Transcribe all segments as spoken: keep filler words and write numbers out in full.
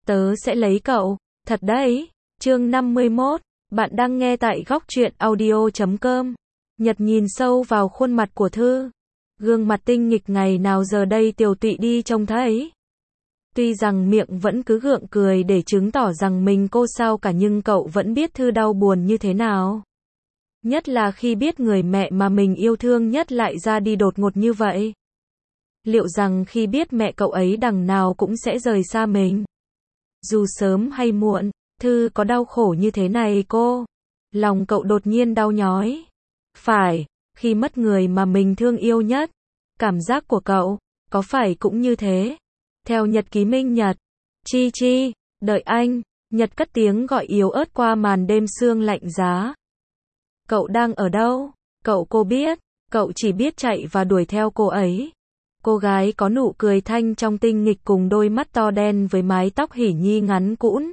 Tớ sẽ lấy cậu. Thật đấy. Chương năm mươi mốt. Bạn đang nghe tại góc truyện audio chấm com. Nhật nhìn sâu vào khuôn mặt của Thư. Gương mặt tinh nghịch ngày nào giờ đây tiều tụy đi trông thấy. Tuy rằng miệng vẫn cứ gượng cười để chứng tỏ rằng mình cô sao cả, nhưng cậu vẫn biết Thư đau buồn như thế nào. Nhất là khi biết người mẹ mà mình yêu thương nhất lại ra đi đột ngột như vậy. Liệu rằng khi biết mẹ cậu ấy đằng nào cũng sẽ rời xa mình. Dù sớm hay muộn, Thư có đau khổ như thế này cô. Lòng cậu đột nhiên đau nhói. Phải, khi mất người mà mình thương yêu nhất. Cảm giác của cậu, có phải cũng như thế? Theo nhật ký Minh Nhật. Chi Chi, đợi anh. Nhật cất tiếng gọi yếu ớt qua màn đêm sương lạnh giá. Cậu đang ở đâu? Cậu cô biết. Cậu chỉ biết chạy và đuổi theo cô ấy. Cô gái có nụ cười thanh trong tinh nghịch cùng đôi mắt to đen với mái tóc hỉ nhi ngắn cũn.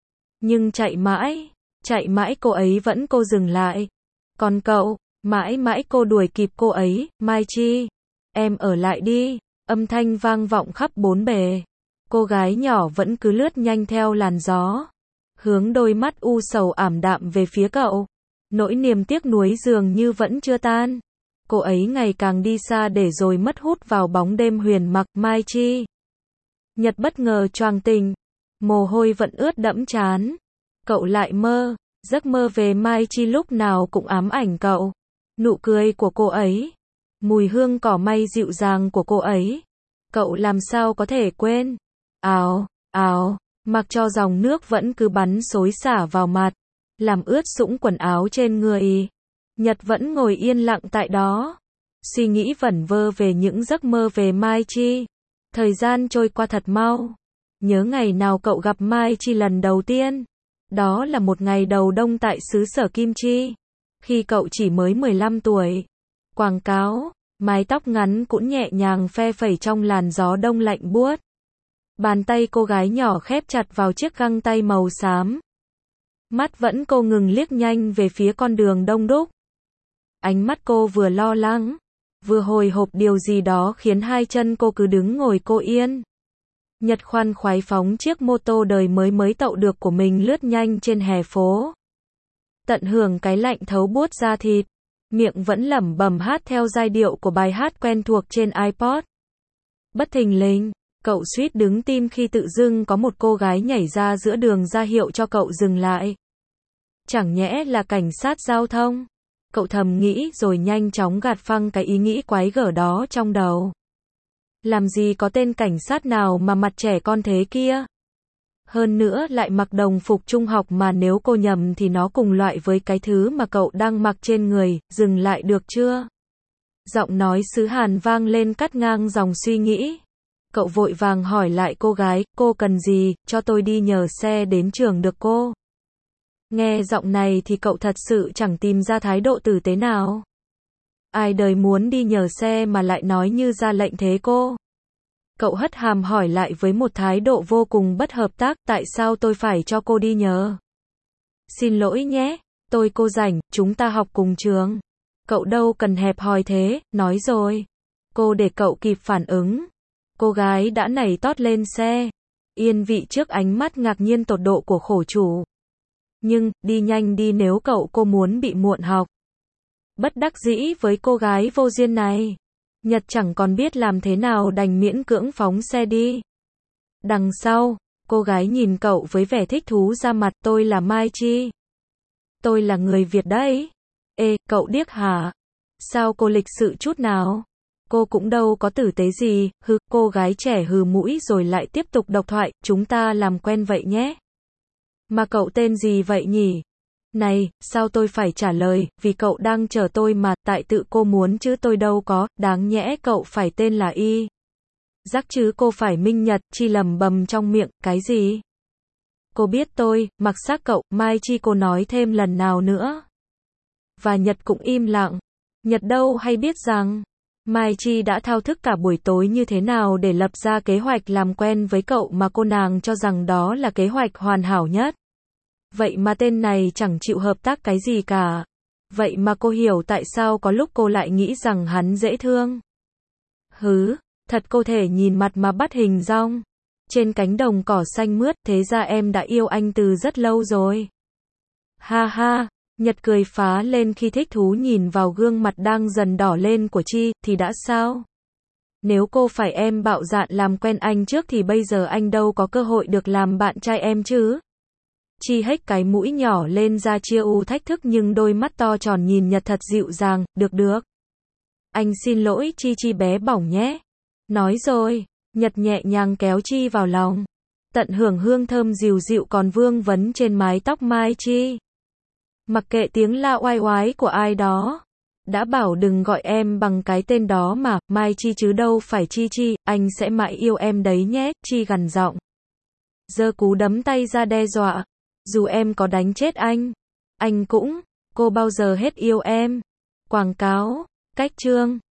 Nhưng chạy mãi, chạy mãi cô ấy vẫn cô dừng lại. Còn cậu, mãi mãi cô đuổi kịp cô ấy. Mai Chi, em ở lại đi. Âm thanh vang vọng khắp bốn bề. Cô gái nhỏ vẫn cứ lướt nhanh theo làn gió, hướng đôi mắt u sầu ảm đạm về phía cậu. Nỗi niềm tiếc nuối dường như vẫn chưa tan. Cô ấy ngày càng đi xa để rồi mất hút vào bóng đêm huyền mặc. Mai Chi. Nhật bất ngờ choàng tỉnh. Mồ hôi vẫn ướt đẫm trán. Cậu lại mơ. Giấc mơ về Mai Chi lúc nào cũng ám ảnh cậu. Nụ cười của cô ấy. Mùi hương cỏ may dịu dàng của cô ấy. Cậu làm sao có thể quên. Ào, ào. Mặc cho dòng nước vẫn cứ bắn xối xả vào mặt, làm ướt sũng quần áo trên người. Nhật vẫn ngồi yên lặng tại đó, suy nghĩ vẩn vơ về những giấc mơ về Mai Chi. Thời gian trôi qua thật mau. Nhớ ngày nào cậu gặp Mai Chi lần đầu tiên. Đó là một ngày đầu đông tại xứ sở Kim Chi. Khi cậu chỉ mới mười lăm tuổi. Quảng cáo, mái tóc ngắn cũng nhẹ nhàng phe phẩy trong làn gió đông lạnh buốt. Bàn tay cô gái nhỏ khép chặt vào chiếc găng tay màu xám. Mắt vẫn cô ngừng liếc nhanh về phía con đường đông đúc. Ánh mắt cô vừa lo lắng, vừa hồi hộp điều gì đó khiến hai chân cô cứ đứng ngồi cô yên. Nhật khoan khoái phóng chiếc mô tô đời mới mới tậu được của mình lướt nhanh trên hè phố. Tận hưởng cái lạnh thấu buốt da thịt, miệng vẫn lẩm bẩm hát theo giai điệu của bài hát quen thuộc trên iPod. Bất thình lình, cậu suýt đứng tim khi tự dưng có một cô gái nhảy ra giữa đường ra hiệu cho cậu dừng lại. Chẳng nhẽ là cảnh sát giao thông? Cậu thầm nghĩ rồi nhanh chóng gạt phăng cái ý nghĩ quái gở đó trong đầu. Làm gì có tên cảnh sát nào mà mặt trẻ con thế kia? Hơn nữa lại mặc đồng phục trung học mà nếu cô nhầm thì nó cùng loại với cái thứ mà cậu đang mặc trên người. Dừng lại được chưa? Giọng nói xứ Hàn vang lên cắt ngang dòng suy nghĩ. Cậu vội vàng hỏi lại cô gái, cô cần gì, cho tôi đi nhờ xe đến trường được cô? Nghe giọng này thì cậu thật sự chẳng tìm ra thái độ tử tế nào. Ai đời muốn đi nhờ xe mà lại nói như ra lệnh thế cô? Cậu hất hàm hỏi lại với một thái độ vô cùng bất hợp tác, tại sao tôi phải cho cô đi nhờ? Xin lỗi nhé, tôi cô rảnh, chúng ta học cùng trường. Cậu đâu cần hẹp hòi thế, nói rồi. Cô để cậu kịp phản ứng. Cô gái đã nảy tót lên xe, yên vị trước ánh mắt ngạc nhiên tột độ của khổ chủ. Nhưng, đi nhanh đi nếu cậu cô muốn bị muộn học. Bất đắc dĩ với cô gái vô duyên này, Nhật chẳng còn biết làm thế nào đành miễn cưỡng phóng xe đi. Đằng sau, cô gái nhìn cậu với vẻ thích thú ra mặt, tôi là Mai Chi. Tôi là người Việt đấy. Ê, cậu điếc hả? Sao cô lịch sự chút nào? Cô cũng đâu có tử tế gì. Hừ, cô gái trẻ hừ mũi rồi lại tiếp tục độc thoại, chúng ta làm quen vậy nhé. Mà cậu tên gì vậy nhỉ? Này, sao tôi phải trả lời, vì cậu đang chờ tôi mà, tại tự cô muốn chứ tôi đâu có, đáng nhẽ cậu phải tên là Y. Rắc chứ cô phải Minh Nhật. Chi lầm bầm trong miệng, cái gì? Cô biết tôi, mặc xác cậu, Mai Chi cô nói thêm lần nào nữa. Và Nhật cũng im lặng. Nhật đâu hay biết rằng Mai Chi đã thao thức cả buổi tối như thế nào để lập ra kế hoạch làm quen với cậu mà cô nàng cho rằng đó là kế hoạch hoàn hảo nhất. Vậy mà tên này chẳng chịu hợp tác cái gì cả. Vậy mà cô hiểu tại sao có lúc cô lại nghĩ rằng hắn dễ thương. Hứ, thật cô thể nhìn mặt mà bắt hình dong. trên cánh đồng cỏ xanh mướt, thế ra em đã yêu anh từ rất lâu rồi. Ha ha, Nhật cười phá lên khi thích thú nhìn vào gương mặt đang dần đỏ lên của Chi, thì đã sao? Nếu cô phải em bạo dạn làm quen anh trước thì bây giờ anh đâu có cơ hội được làm bạn trai em chứ? Chi hếch cái mũi nhỏ lên ra chia u thách thức nhưng đôi mắt to tròn nhìn Nhật thật dịu dàng, được được. Anh xin lỗi Chi Chi bé bỏng nhé. Nói rồi, Nhật nhẹ nhàng kéo Chi vào lòng. Tận hưởng hương thơm dịu dịu còn vương vấn trên mái tóc mai Chi. Mặc kệ tiếng la oai oái của ai đó. Đã bảo đừng gọi em bằng cái tên đó mà, Mai Chi chứ đâu phải Chi Chi, anh sẽ mãi yêu em đấy nhé, Chi gằn giọng. Giơ cú đấm tay ra đe dọa. Dù em có đánh chết anh, anh cũng, cô bao giờ hết yêu em. Quảng cáo, cách chương.